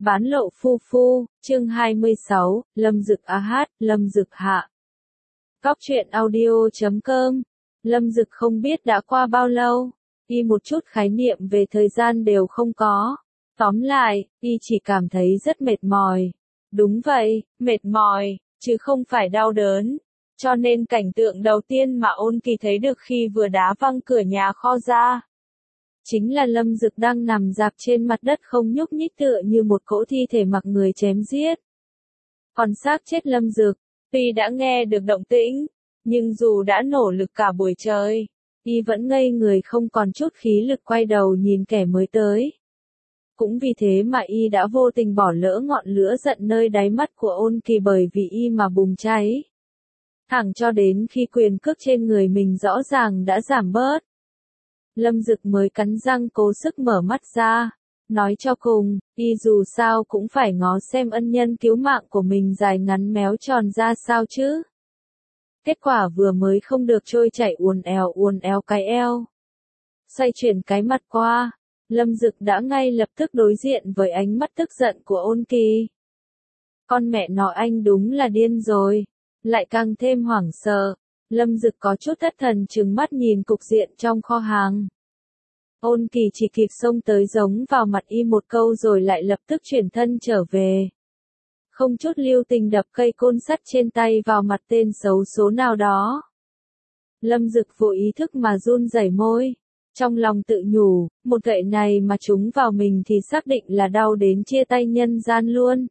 Bán lộ phu phu, chương 26, Lâm Dực hát, Lâm Dực hạ. Góc truyện audio.com. Lâm Dực không biết đã qua bao lâu, y một chút khái niệm về thời gian đều không có. Tóm lại, y chỉ cảm thấy rất mệt mỏi. Đúng vậy, mệt mỏi, chứ không phải đau đớn. Cho nên cảnh tượng đầu tiên mà Ôn Kỳ thấy được khi vừa đá văng cửa nhà kho ra, chính là Lâm Dực đang nằm rạp trên mặt đất không nhúc nhích tựa như một cỗ thi thể mặc người chém giết. Còn xác chết Lâm Dực, tuy đã nghe được động tĩnh, nhưng dù đã nỗ lực cả buổi trời, y vẫn ngây người không còn chút khí lực quay đầu nhìn kẻ mới tới. Cũng vì thế mà y đã vô tình bỏ lỡ ngọn lửa giận nơi đáy mắt của Ôn Kỳ bởi vì y mà bùng cháy. Thẳng cho đến khi quyền cước trên người mình rõ ràng đã giảm bớt, Lâm Dực mới cắn răng cố sức mở mắt ra. Nói cho cùng, y dù sao cũng phải ngó xem ân nhân cứu mạng của mình dài ngắn méo tròn ra sao chứ. Kết quả vừa mới không được trôi chảy uốn éo cái eo. Xoay chuyển cái mặt qua, Lâm Dực đã ngay lập tức đối diện với ánh mắt tức giận của Ôn Kỳ. Con mẹ nó anh đúng là điên rồi. Lại càng thêm hoảng sợ. Lâm Dực có chút thất thần trừng mắt nhìn cục diện trong kho hàng. Ôn Kỳ chỉ kịp xông tới giống vào mặt y một câu rồi lại lập tức chuyển thân trở về. Không chút lưu tình đập cây côn sắt trên tay vào mặt tên xấu số nào đó. Lâm Dực vô ý thức mà run rẩy môi. Trong lòng tự nhủ, một gậy này mà trúng vào mình thì xác định là đau đến chia tay nhân gian luôn.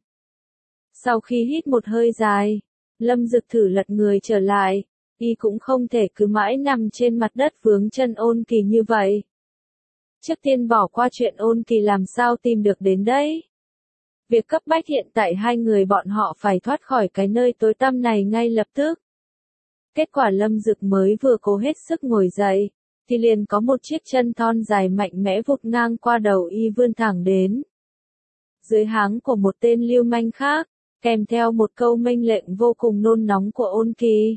Sau khi hít một hơi dài, Lâm Dực thử lật người trở lại. Y cũng không thể cứ mãi nằm trên mặt đất vướng chân Ôn Kỳ như vậy. Trước tiên bỏ qua chuyện Ôn Kỳ làm sao tìm được đến đây. Việc cấp bách hiện tại hai người bọn họ phải thoát khỏi cái nơi tối tăm này ngay lập tức. Kết quả Lâm Dực mới vừa cố hết sức ngồi dậy, thì liền có một chiếc chân thon dài mạnh mẽ vụt ngang qua đầu y vươn thẳng đến. Dưới háng của một tên lưu manh khác, kèm theo một câu mệnh lệnh vô cùng nôn nóng của Ôn Kỳ.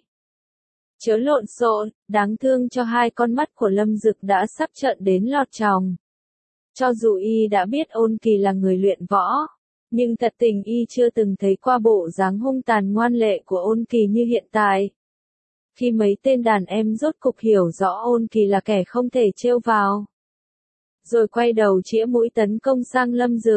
Chớ lộn xộn, đáng thương cho hai con mắt của Lâm Dực đã sắp trợn đến lọt tròng. Cho dù y đã biết Ôn Kỳ là người luyện võ, nhưng thật tình y chưa từng thấy qua bộ dáng hung tàn ngoan lệ của Ôn Kỳ như hiện tại. Khi mấy tên đàn em rốt cục hiểu rõ Ôn Kỳ là kẻ không thể trêu vào, rồi quay đầu chĩa mũi tấn công sang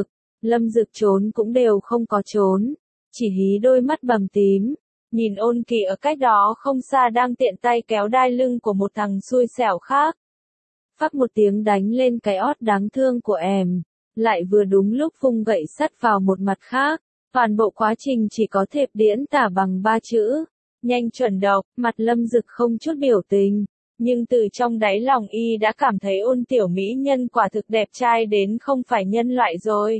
Lâm Dực trốn cũng đều không có trốn, chỉ hí đôi mắt bầm tím. Nhìn Ôn Kỳ ở cách đó không xa đang tiện tay kéo đai lưng của một thằng xui xẻo khác. Phắc một tiếng đánh lên cái ót đáng thương của em, lại vừa đúng lúc vung gậy sắt vào một mặt khác. Toàn bộ quá trình chỉ có thể diễn tả bằng 3 chữ. Nhanh chuẩn độc, mặt Lâm Dực không chút biểu tình. Nhưng từ trong đáy lòng y đã cảm thấy Ôn tiểu mỹ nhân quả thực đẹp trai đến không phải nhân loại rồi.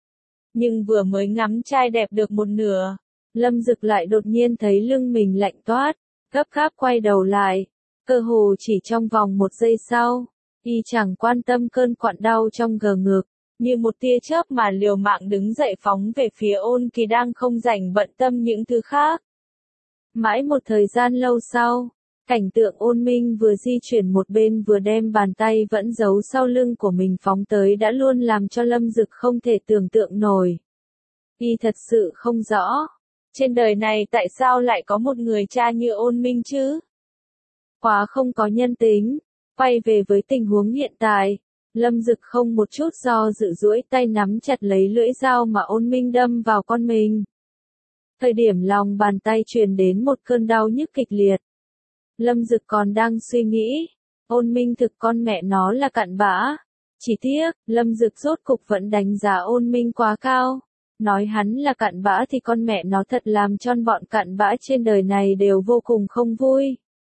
Nhưng vừa mới ngắm trai đẹp được một nửa, Lâm Dực lại đột nhiên thấy lưng mình lạnh toát, gấp gáp quay đầu lại. Cơ hồ chỉ trong vòng 1 giây sau, y chẳng quan tâm cơn quặn đau trong gờ ngực, như một tia chớp mà liều mạng đứng dậy phóng về phía Ôn Kỳ đang không rảnh bận tâm những thứ khác. Mãi một thời gian lâu sau, cảnh tượng Ôn Minh vừa di chuyển một bên vừa đem bàn tay vẫn giấu sau lưng của mình phóng tới đã luôn làm cho Lâm Dực không thể tưởng tượng nổi. Y thật sự không rõ. Trên đời này tại sao lại có một người cha như Ôn Minh chứ? Quá không có nhân tính. Quay về với tình huống hiện tại, Lâm Dực không một chút do dự duỗi tay nắm chặt lấy lưỡi dao mà Ôn Minh đâm vào con mình. Thời điểm lòng bàn tay truyền đến một cơn đau nhức kịch liệt. Lâm Dực còn đang suy nghĩ, Ôn Minh thực con mẹ nó là cặn bã. Chỉ tiếc, Lâm Dực rốt cục vẫn đánh giá Ôn Minh quá cao. Nói hắn là cặn bã thì con mẹ nó thật làm cho bọn cặn bã trên đời này đều vô cùng không vui.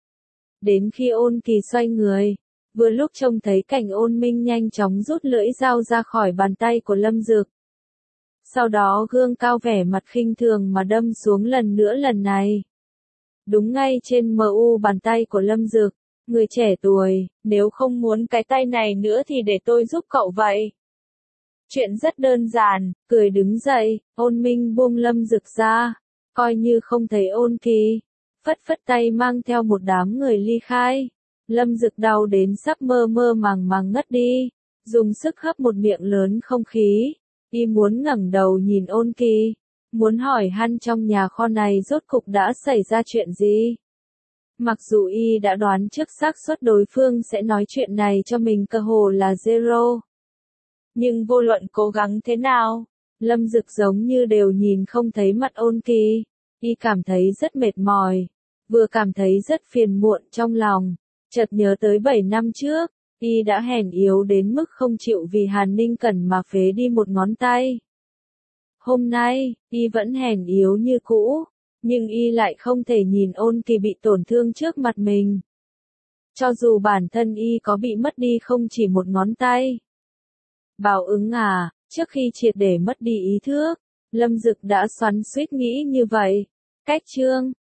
Đến khi Ôn Kỳ xoay người, vừa lúc trông thấy cảnh Ôn Minh nhanh chóng rút lưỡi dao ra khỏi bàn tay của Lâm Dực. Sau đó gương cao vẻ mặt khinh thường mà đâm xuống lần nữa lần này. Đúng ngay trên mu bàn tay của Lâm Dực. Người trẻ tuổi, nếu không muốn cái tay này nữa thì để tôi giúp cậu vậy. Chuyện rất đơn giản, cười đứng dậy, Ôn Minh buông Lâm Dực ra, coi như không thấy Ôn Kỳ, phất phất tay mang theo một đám người ly khai. Lâm Dực đau đến sắp mơ màng ngất đi, dùng sức hấp một miệng lớn không khí, Y muốn ngẩng đầu nhìn Ôn Kỳ, muốn hỏi han trong nhà kho này rốt cục đã xảy ra chuyện gì. Mặc dù Y đã đoán trước xác suất đối phương sẽ nói chuyện này cho mình cơ hồ là zero. Nhưng vô luận cố gắng thế nào, Lâm Dực giống như đều nhìn không thấy mặt Ôn Kỳ. Y cảm thấy rất mệt mỏi, vừa cảm thấy rất phiền muộn trong lòng, chợt nhớ tới 7 năm trước, Y đã hèn yếu đến mức không chịu vì Hàn Ninh Cẩn mà phế đi một ngón tay. Hôm nay, Y vẫn hèn yếu như cũ, nhưng Y lại không thể nhìn Ôn Kỳ bị tổn thương trước mặt mình. Cho dù bản thân Y có bị mất đi không chỉ một ngón tay. Báo ứng à, trước khi triệt để mất đi ý thức, Lâm Dực đã xoắn xuýt nghĩ như vậy. Cách chương